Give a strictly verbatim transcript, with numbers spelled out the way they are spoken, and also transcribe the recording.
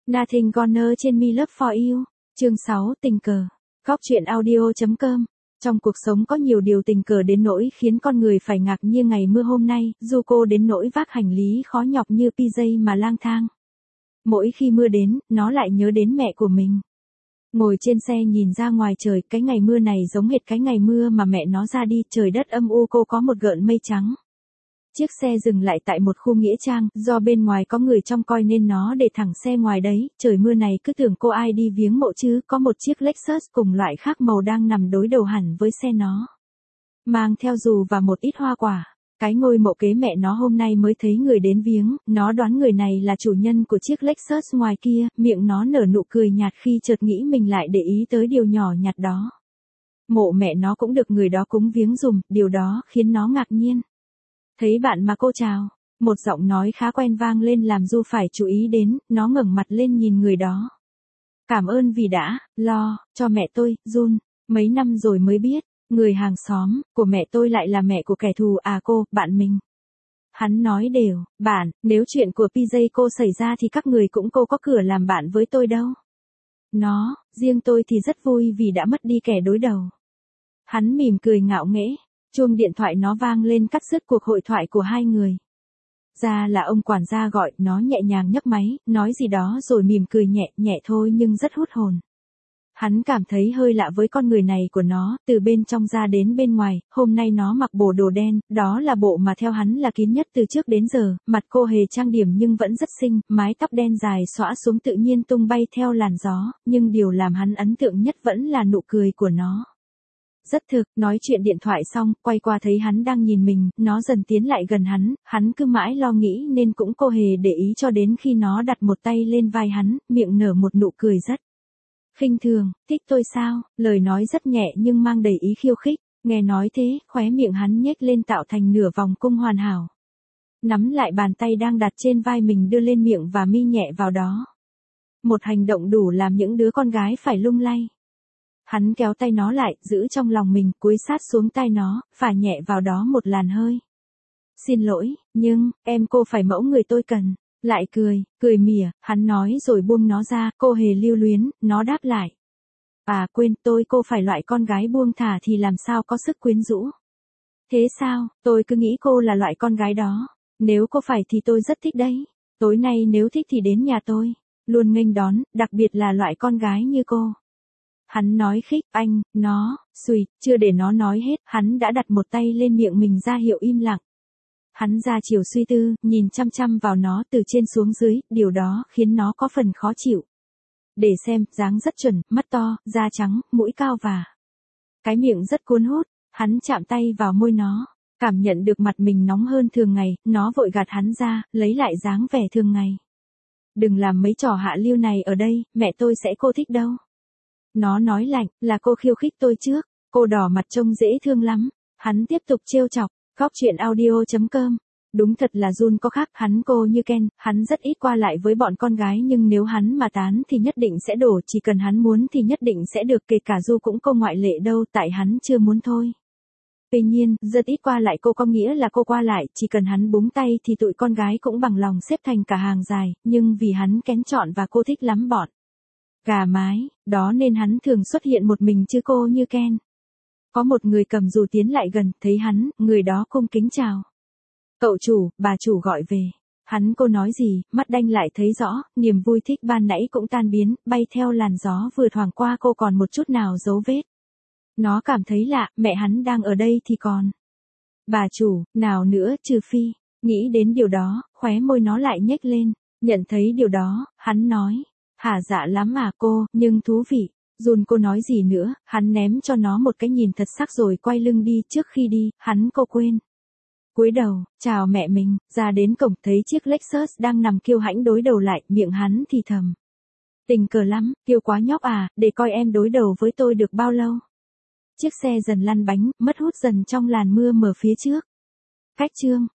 Nothing Gonna Change Me Love For You. Chương sáu, tình cờ. Góc truyện audio chấm com. Trong cuộc sống có nhiều điều tình cờ đến nỗi khiến con người phải ngạc như ngày mưa hôm nay, dù cô đến nỗi vác hành lý khó nhọc như pê gi mà lang thang. Mỗi khi mưa đến, nó lại nhớ đến mẹ của mình. Ngồi trên xe nhìn ra ngoài trời, cái ngày mưa này giống hệt cái ngày mưa mà mẹ nó ra đi, trời đất âm u cô có một gợn mây trắng. Chiếc xe dừng lại tại một khu nghĩa trang, do bên ngoài có người trông coi nên nó để thẳng xe ngoài đấy, trời mưa này cứ tưởng cô ai đi viếng mộ chứ, có một chiếc Lexus cùng loại khác màu đang nằm đối đầu hẳn với xe nó. Mang theo dù và một ít hoa quả, cái ngôi mộ kế mẹ nó hôm nay mới thấy người đến viếng, nó đoán người này là chủ nhân của chiếc Lexus ngoài kia, miệng nó nở nụ cười nhạt khi chợt nghĩ mình lại để ý tới điều nhỏ nhặt đó. Mộ mẹ nó cũng được người đó cúng viếng dùm, điều đó khiến nó ngạc nhiên. Thấy bạn mà cô chào, một giọng nói khá quen vang lên làm Du phải chú ý đến, nó ngẩng mặt lên nhìn người đó. Cảm ơn vì đã lo cho mẹ tôi, Jun, mấy năm rồi mới biết, người hàng xóm của mẹ tôi lại là mẹ của kẻ thù à cô, bạn mình. Hắn nói đều, bạn, nếu chuyện của pê gi cô xảy ra thì các người cũng cô có cửa làm bạn với tôi đâu. Nó, riêng tôi thì rất vui vì đã mất đi kẻ đối đầu. Hắn mỉm cười ngạo nghễ. Chuông điện thoại nó vang lên cắt dứt cuộc hội thoại của hai người. Ra là ông quản gia gọi, nó nhẹ nhàng nhấc máy, nói gì đó rồi mỉm cười nhẹ, nhẹ thôi nhưng rất hút hồn. Hắn cảm thấy hơi lạ với con người này của nó, từ bên trong ra đến bên ngoài, hôm nay nó mặc bộ đồ đen, đó là bộ mà theo hắn là kín nhất từ trước đến giờ, mặt cô hề trang điểm nhưng vẫn rất xinh, mái tóc đen dài xõa xuống tự nhiên tung bay theo làn gió, nhưng điều làm hắn ấn tượng nhất vẫn là nụ cười của nó. Rất thực, nói chuyện điện thoại xong, quay qua thấy hắn đang nhìn mình, nó dần tiến lại gần hắn, hắn cứ mãi lo nghĩ nên cũng cô hề để ý cho đến khi nó đặt một tay lên vai hắn, miệng nở một nụ cười rất khinh thường, thích tôi sao, lời nói rất nhẹ nhưng mang đầy ý khiêu khích, nghe nói thế, khóe miệng hắn nhếch lên tạo thành nửa vòng cung hoàn hảo. Nắm lại bàn tay đang đặt trên vai mình đưa lên miệng và mi nhẹ vào đó. Một hành động đủ làm những đứa con gái phải lung lay. Hắn kéo tay nó lại, giữ trong lòng mình, cúi sát xuống tai nó, phả nhẹ vào đó một làn hơi. Xin lỗi, nhưng, em cô phải mẫu người tôi cần. Lại cười, cười mỉa, hắn nói rồi buông nó ra, cô hề lưu luyến, nó đáp lại. À quên, tôi cô phải loại con gái buông thả thì làm sao có sức quyến rũ. Thế sao, tôi cứ nghĩ cô là loại con gái đó. Nếu cô phải thì tôi rất thích đấy. Tối nay nếu thích thì đến nhà tôi. Luôn nghênh đón, đặc biệt là loại con gái như cô. Hắn nói khích, anh, nó, xùi, chưa để nó nói hết, hắn đã đặt một tay lên miệng mình ra hiệu im lặng. Hắn ra chiều suy tư, nhìn chăm chăm vào nó từ trên xuống dưới, điều đó khiến nó có phần khó chịu. Để xem, dáng rất chuẩn, mắt to, da trắng, mũi cao và cái miệng rất cuốn hút, hắn chạm tay vào môi nó, cảm nhận được mặt mình nóng hơn thường ngày, nó vội gạt hắn ra, lấy lại dáng vẻ thường ngày. Đừng làm mấy trò hạ lưu này ở đây, mẹ tôi sẽ cô thích đâu. Nó nói lạnh, là cô khiêu khích tôi trước, cô đỏ mặt trông dễ thương lắm. Hắn tiếp tục trêu chọc, góc truyện audio chấm com. Đúng thật là Jun có khác, hắn cô như Ken, hắn rất ít qua lại với bọn con gái nhưng nếu hắn mà tán thì nhất định sẽ đổ, chỉ cần hắn muốn thì nhất định sẽ được, kể cả Du cũng không ngoại lệ đâu, tại hắn chưa muốn thôi. Tuy nhiên, rất ít qua lại cô có nghĩa là cô qua lại, chỉ cần hắn búng tay thì tụi con gái cũng bằng lòng xếp thành cả hàng dài, nhưng vì hắn kén chọn và cô thích lắm bọn gà mái, đó nên hắn thường xuất hiện một mình chứ cô như Ken. Có một người cầm dù tiến lại gần, thấy hắn, người đó cung kính chào. Cậu chủ, bà chủ gọi về. Hắn cô nói gì, mắt đanh lại thấy rõ, niềm vui thích ban nãy cũng tan biến, bay theo làn gió vừa thoảng qua cô còn một chút nào dấu vết. Nó cảm thấy lạ, mẹ hắn đang ở đây thì còn. Bà chủ, nào nữa, trừ phi. Nghĩ đến điều đó, khóe môi nó lại nhếch lên, nhận thấy điều đó, hắn nói. Hả dạ lắm à cô, nhưng thú vị. Jun cô nói gì nữa, hắn ném cho nó một cái nhìn thật sắc rồi quay lưng đi, trước khi đi, hắn cô quên. Cúi đầu, chào mẹ mình, ra đến cổng thấy chiếc Lexus đang nằm kiêu hãnh đối đầu lại, miệng hắn thì thầm. Tình cờ lắm, kiêu quá nhóc à, để coi em đối đầu với tôi được bao lâu. Chiếc xe dần lăn bánh, mất hút dần trong làn mưa mờ phía trước. Cách chương.